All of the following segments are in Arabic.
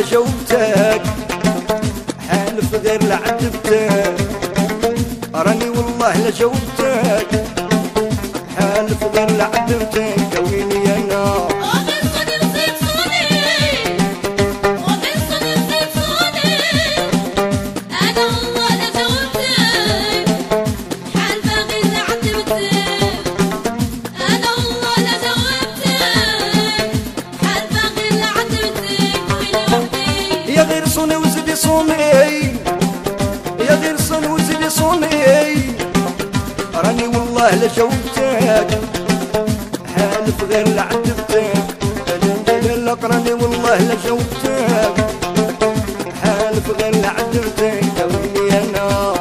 لا جاوبتك، حالف غير لا عذبتك، راني والله لا جاوبتك، حالف غير لا عذبتك، ويني انا يا غير صوني وزيدي صوني، يا غير صوني وزيدي صوني، راني والله لا جاوبتك، حالف غير لا عذبتك، لك راني والله لا جاوبتك، حالف غير لا عذبتك، ويني انا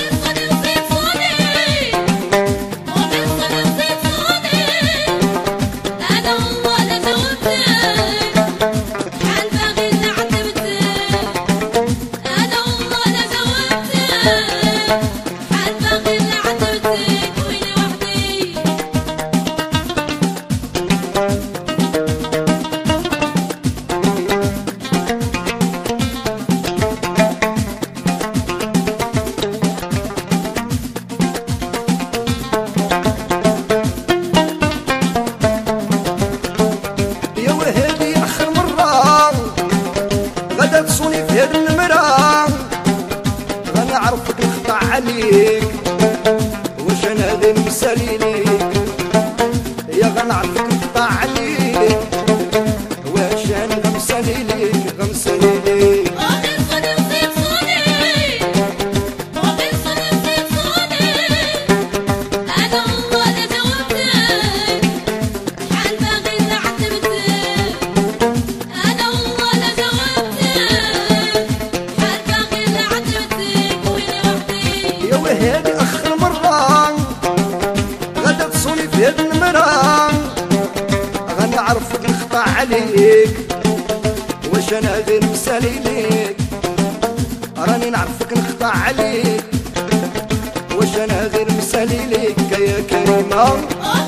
تصوني في هاد المرا، غنعرفك نخطع عليك، واش انا غير مسالي ليك، يا غنعرفك نخطع عليك، واش انا غمسالي ليك، غمسالي ليك. هادي اخر مرة غدا تصوني في هاد المرا، غنعرفك نخطع عليك، واش انا غير مسالي ليك، راني نعرفك نخطع عليك، واش انا غير مسالي ليك يا كريمة.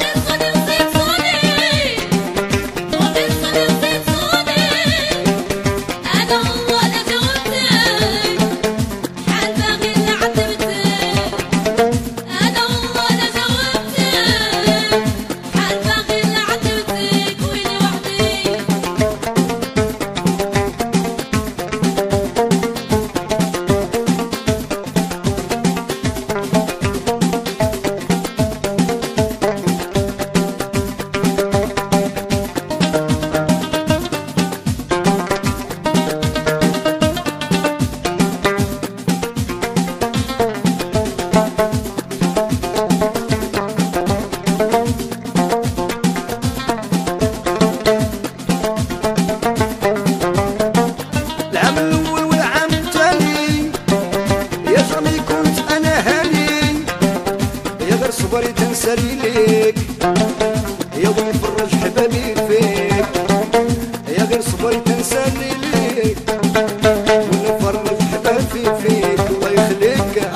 صبري تنسالي ليك، يا وين فرج حبابي فيك، يا غير صبري تنسالي ليك، وين فرج حبابي فيك، الله يخليك.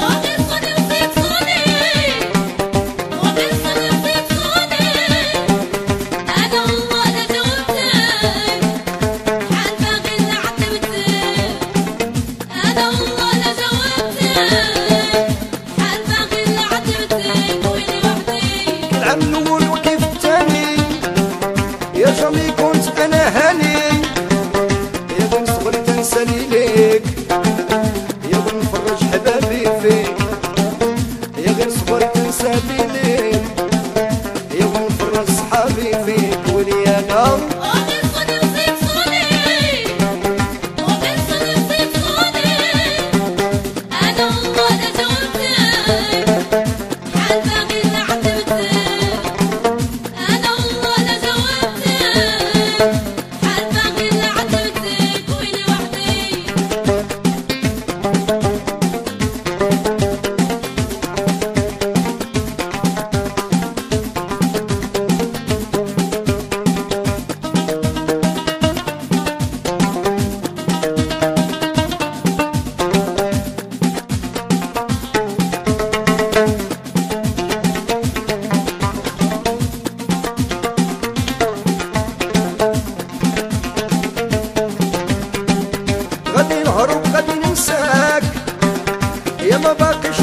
يا ما باقيش